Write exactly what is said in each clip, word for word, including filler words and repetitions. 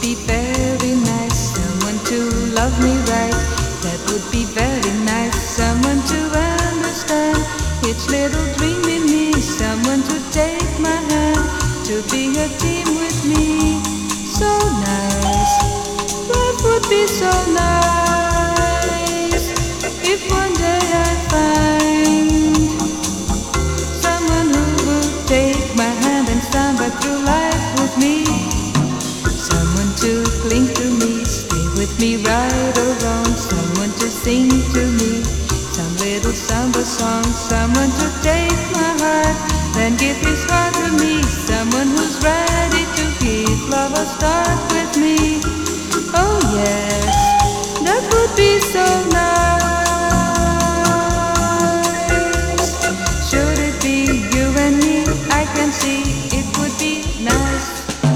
be very nice, someone to love me right. That would be very nice, someone to understand each little dream in me, someone to take my hand, to be a team with me. So nice, life would be so nice if one day I find someone who would take my hand and stand by through life with me. Someone to cling to me, stay with me right or wrong, someone to sing to me some little samba song, someone to take my heart, then give his heart to me, someone who's ready to give love a start with me. Oh yes, that would be so nice. Should it be you and me, I can see it would be nice.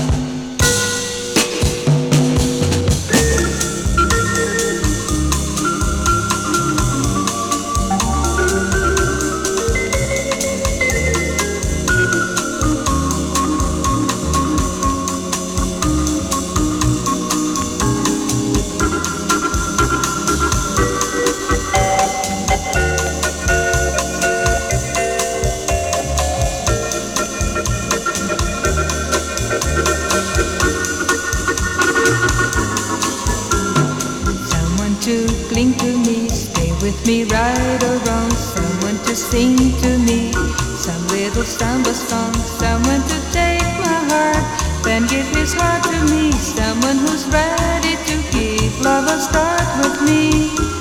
To cling to me, stay with me right or wrong, someone to sing to me some little samba song, someone to take my heart, then give his heart to me, someone who's ready to give love a start with me.